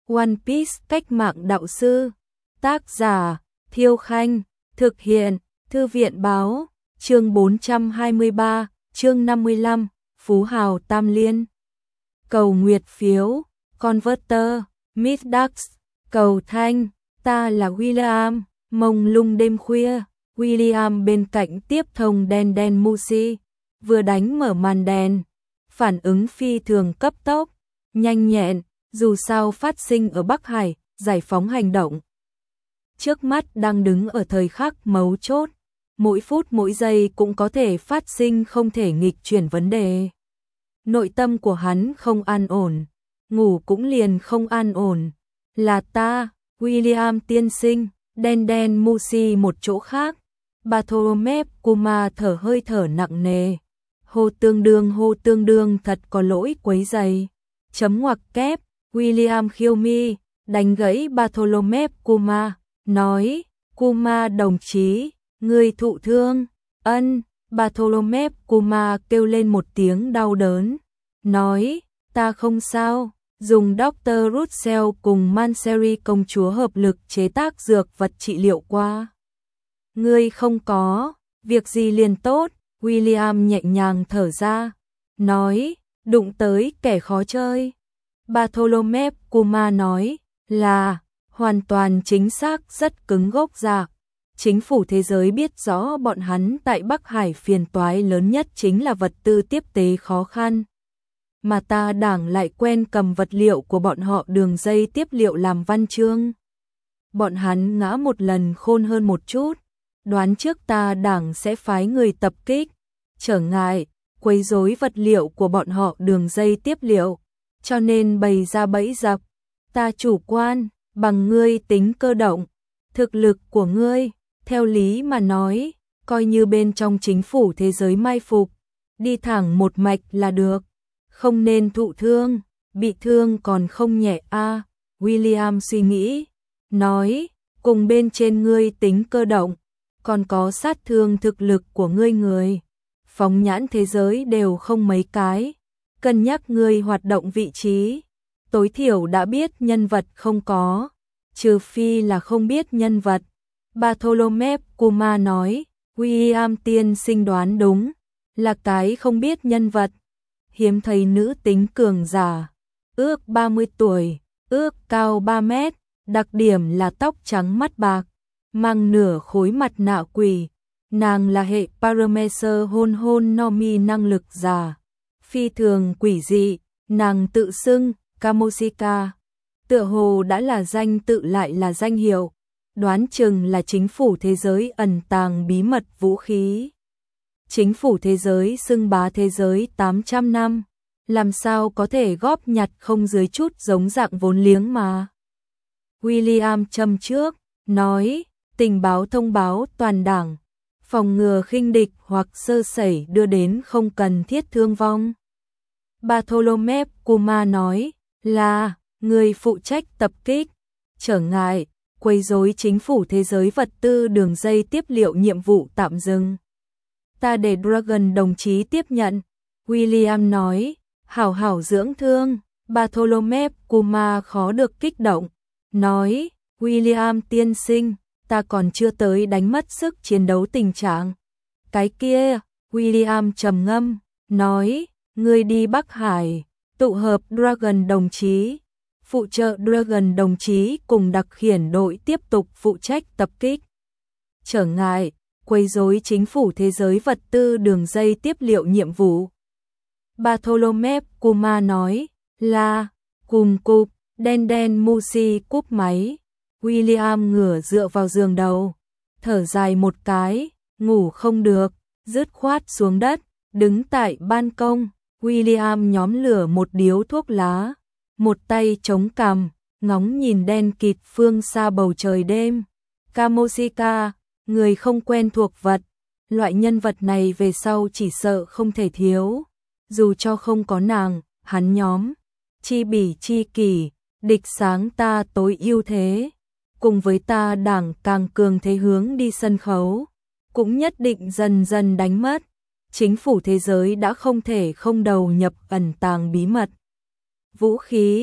One Piece cách mạng đạo sư. Tác giả Thiêu Khanh. Thực hiện Thư viện báo. Chương 423, chương 55, Phú Hào Tam Liên. Cầu nguyệt phiếu, Converter, Miss Dax, cầu thanh, ta là William, mông lung đêm khuya. William bên cạnh tiếp thông đen Musi, vừa đánh mở màn đèn, phản ứng phi thường cấp tốc, nhanh nhẹn, dù sao phát sinh ở Bắc Hải, giải phóng hành động. Trước mắt đang đứng ở thời khắc mấu chốt, mỗi phút mỗi giây cũng có thể phát sinh không thể nghịch chuyển vấn đề. Nội tâm của hắn không an ổn, ngủ cũng liền không an ổn. Là ta, William tiên sinh, đen Musi một chỗ khác. Bartholomew Kuma hơi thở nặng nề. Hô tương đương thật có lỗi quấy rầy. Chấm ngoặc kép, William khiêu mi, đánh gãy Bartholomew Kuma, nói, Kuma đồng chí, người thụ thương, ân, Bartholomew Kuma kêu lên một tiếng đau đớn, nói, ta không sao, dùng Dr. Russell cùng Manseri công chúa hợp lực chế tác dược vật trị liệu qua. Ngươi không có, việc gì liền tốt, William nhẹ nhàng thở ra, nói, đụng tới kẻ khó chơi. Bartholomew Kuma nói, là, hoàn toàn chính xác rất cứng gốc rạc. Chính phủ thế giới biết rõ bọn hắn tại Bắc Hải phiền toái lớn nhất chính là vật tư tiếp tế khó khăn. Mà ta đảng lại quen cầm vật liệu của bọn họ đường dây tiếp liệu làm văn chương. Bọn hắn ngã một lần khôn hơn một chút, đoán trước ta đảng sẽ phái người tập kích, trở ngại, quấy rối vật liệu của bọn họ đường dây tiếp liệu, cho nên bày ra bẫy dập. Ta chủ quan, bằng ngươi tính cơ động, thực lực của ngươi, theo lý mà nói, coi như bên trong chính phủ thế giới mai phục, đi thẳng một mạch là được, không nên thụ thương, bị thương còn không nhẹ a. William suy nghĩ, nói, cùng bên trên ngươi tính cơ động, còn có sát thương thực lực của ngươi người. Phóng nhãn thế giới đều không mấy cái, cân nhắc ngươi hoạt động vị trí, tối thiểu đã biết nhân vật không có, trừ phi là không biết nhân vật. Bartholomew Kuma nói, William tiên sinh đoán đúng, là cái không biết nhân vật. Hiếm thấy nữ tính cường giả, ước 30 tuổi, ước cao 3 mét, đặc điểm là tóc trắng mắt bạc, mang nửa khối mặt nạ quỷ. Nàng là hệ Parameser hôn Nomi năng lực giả, phi thường quỷ dị, nàng tự xưng Kamoshika, tựa hồ đã là danh tự lại là danh hiệu, đoán chừng là chính phủ thế giới ẩn tàng bí mật vũ khí. Chính phủ thế giới xưng bá thế giới 800 năm, làm sao có thể góp nhặt không dưới chút giống dạng vốn liếng mà. William châm trước, nói, tình báo thông báo toàn đảng, phòng ngừa khinh địch hoặc sơ sẩy đưa đến không cần thiết thương vong. Bartholomew Kuma nói, là, người phụ trách tập kích, trở ngại, quấy rối chính phủ thế giới vật tư đường dây tiếp liệu nhiệm vụ tạm dừng. Ta để Dragon đồng chí tiếp nhận, William nói, hảo hảo dưỡng thương. Bartholomew Kuma khó được kích động, nói, William tiên sinh, ta còn chưa tới đánh mất sức chiến đấu tình trạng. Cái kia, William trầm ngâm, nói, ngươi đi Bắc Hải, tụ hợp Dragon đồng chí, phụ trợ Dragon đồng chí cùng đặc khiển đội tiếp tục phụ trách tập kích. Trở ngại, quấy rối chính phủ thế giới vật tư đường dây tiếp liệu nhiệm vụ. Bartholomew Kuma nói, là, cùng cục, đen Musi cúp máy. William ngửa dựa vào giường đầu, thở dài một cái, ngủ không được, dứt khoát xuống đất, đứng tại ban công. William nhóm lửa một điếu thuốc lá, một tay chống cằm, ngóng nhìn đen kịt phương xa bầu trời đêm. Kamoshika, người không quen thuộc vật, loại nhân vật này về sau chỉ sợ không thể thiếu. Dù cho không có nàng, hắn nhóm, chi bỉ chi kỷ, địch sáng ta tối ưu thế, cùng với ta đảng càng cường thế hướng đi sân khấu, cũng nhất định dần dần đánh mất. Chính phủ thế giới đã không thể không đầu nhập ẩn tàng bí mật vũ khí,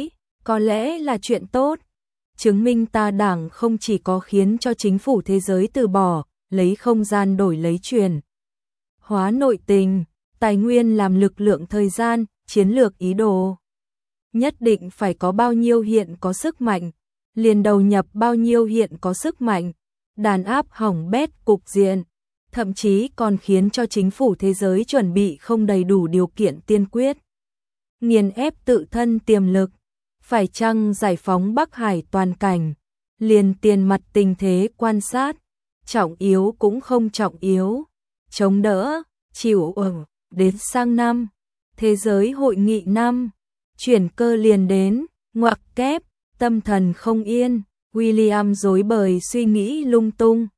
có lẽ là chuyện tốt. Chứng minh ta Đảng không chỉ có khiến cho chính phủ thế giới từ bỏ, lấy không gian đổi lấy truyền hóa nội tình, tài nguyên làm lực lượng thời gian, chiến lược ý đồ. Nhất định phải có bao nhiêu hiện có sức mạnh, liền đầu nhập bao nhiêu hiện có sức mạnh, đàn áp hỏng bét cục diện, thậm chí còn khiến cho chính phủ thế giới chuẩn bị không đầy đủ điều kiện tiên quyết. Nghiền ép tự thân tiềm lực, phải chăng giải phóng Bắc Hải toàn cảnh, liền tiền mặt tình thế quan sát, trọng yếu cũng không trọng yếu, chống đỡ, chịu đến sang năm, thế giới hội nghị năm, chuyển cơ liền đến, ngoặc kép, tâm thần không yên, William rối bời suy nghĩ lung tung,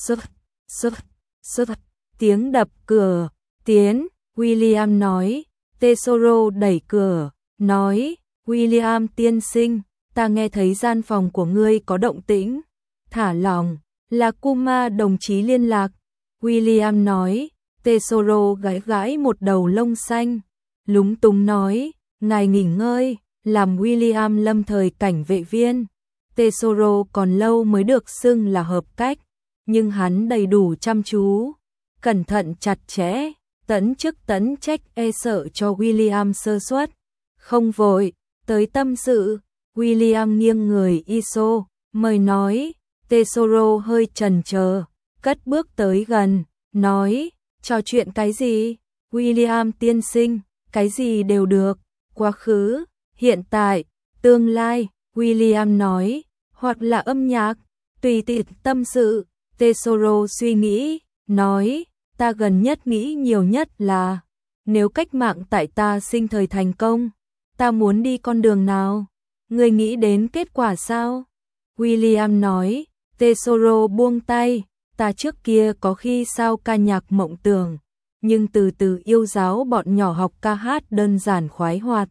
tiếng đập cửa, tiến, William nói, Tesoro đẩy cửa, nói, William tiên sinh, ta nghe thấy gian phòng của ngươi có động tĩnh, thả lòng, là Kuma đồng chí liên lạc, William nói, Tesoro gãi gãi một đầu lông xanh, lúng túng nói, ngài nghỉ ngơi, làm William lâm thời cảnh vệ viên, Tesoro còn lâu mới được xưng là hợp cách, nhưng hắn đầy đủ chăm chú, cẩn thận chặt chẽ, tấn chức tấn trách sợ cho William sơ suất, không vội, tới tâm sự, William nghiêng người ISO, mời nói, Tesoro hơi chần chờ, cất bước tới gần, nói, trò chuyện cái gì, William tiên sinh, cái gì đều được, quá khứ, hiện tại, tương lai, William nói, hoặc là âm nhạc, tùy tiện tâm sự, Tesoro suy nghĩ, nói, ta gần nhất nghĩ nhiều nhất là, nếu cách mạng tại ta sinh thời thành công, ta muốn đi con đường nào? Ngươi nghĩ đến kết quả sao? William nói, Tesoro buông tay, ta trước kia có khi sao ca nhạc mộng tưởng, nhưng từ từ yêu giáo bọn nhỏ học ca hát đơn giản khoái hoạt.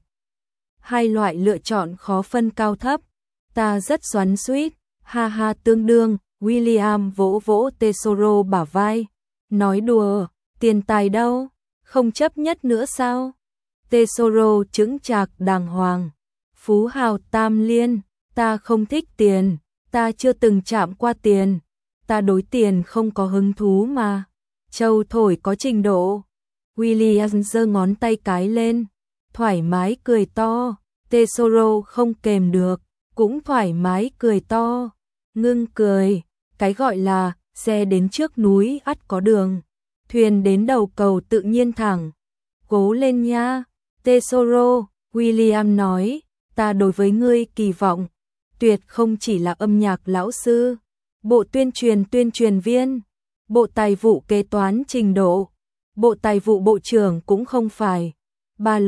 Hai loại lựa chọn khó phân cao thấp, ta rất xoắn xuýt, ha ha tương đương, William vỗ vỗ Tesoro bả vai, nói đùa, tiền tài đâu, không chấp nhất nữa sao? Tesoro chững chạc đàng hoàng, phú hào tam liên, ta không thích tiền, ta chưa từng chạm qua tiền, ta đối tiền không có hứng thú mà, châu thổi có trình độ. William giơ ngón tay cái lên, thoải mái cười to, Tesoro không kềm được, cũng thoải mái cười to, ngưng cười, cái gọi là xe đến trước núi ắt có đường, thuyền đến đầu cầu tự nhiên thẳng, cố lên nha, Tesoro, William nói, ta đối với ngươi kỳ vọng, tuyệt không chỉ là âm nhạc lão sư, bộ tuyên truyền viên, bộ tài vụ kế toán trình độ, bộ tài vụ bộ trưởng cũng không phải, ba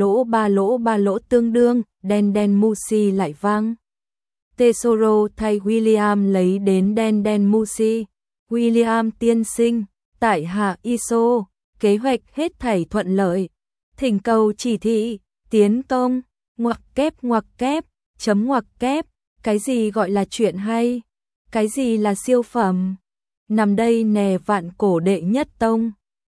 lỗ tương đương, đen đen musi lại vang. Tesoro thay William lấy đến đen đen musi, William tiên sinh, tại hạ ISO, kế hoạch hết thảy thuận lợi, thỉnh cầu chỉ thị, tiến công, ngoặc kép, chấm ngoặc kép, cái gì gọi là chuyện hay, cái gì là siêu phẩm, nằm đây nè vạn cổ đệ nhất tông.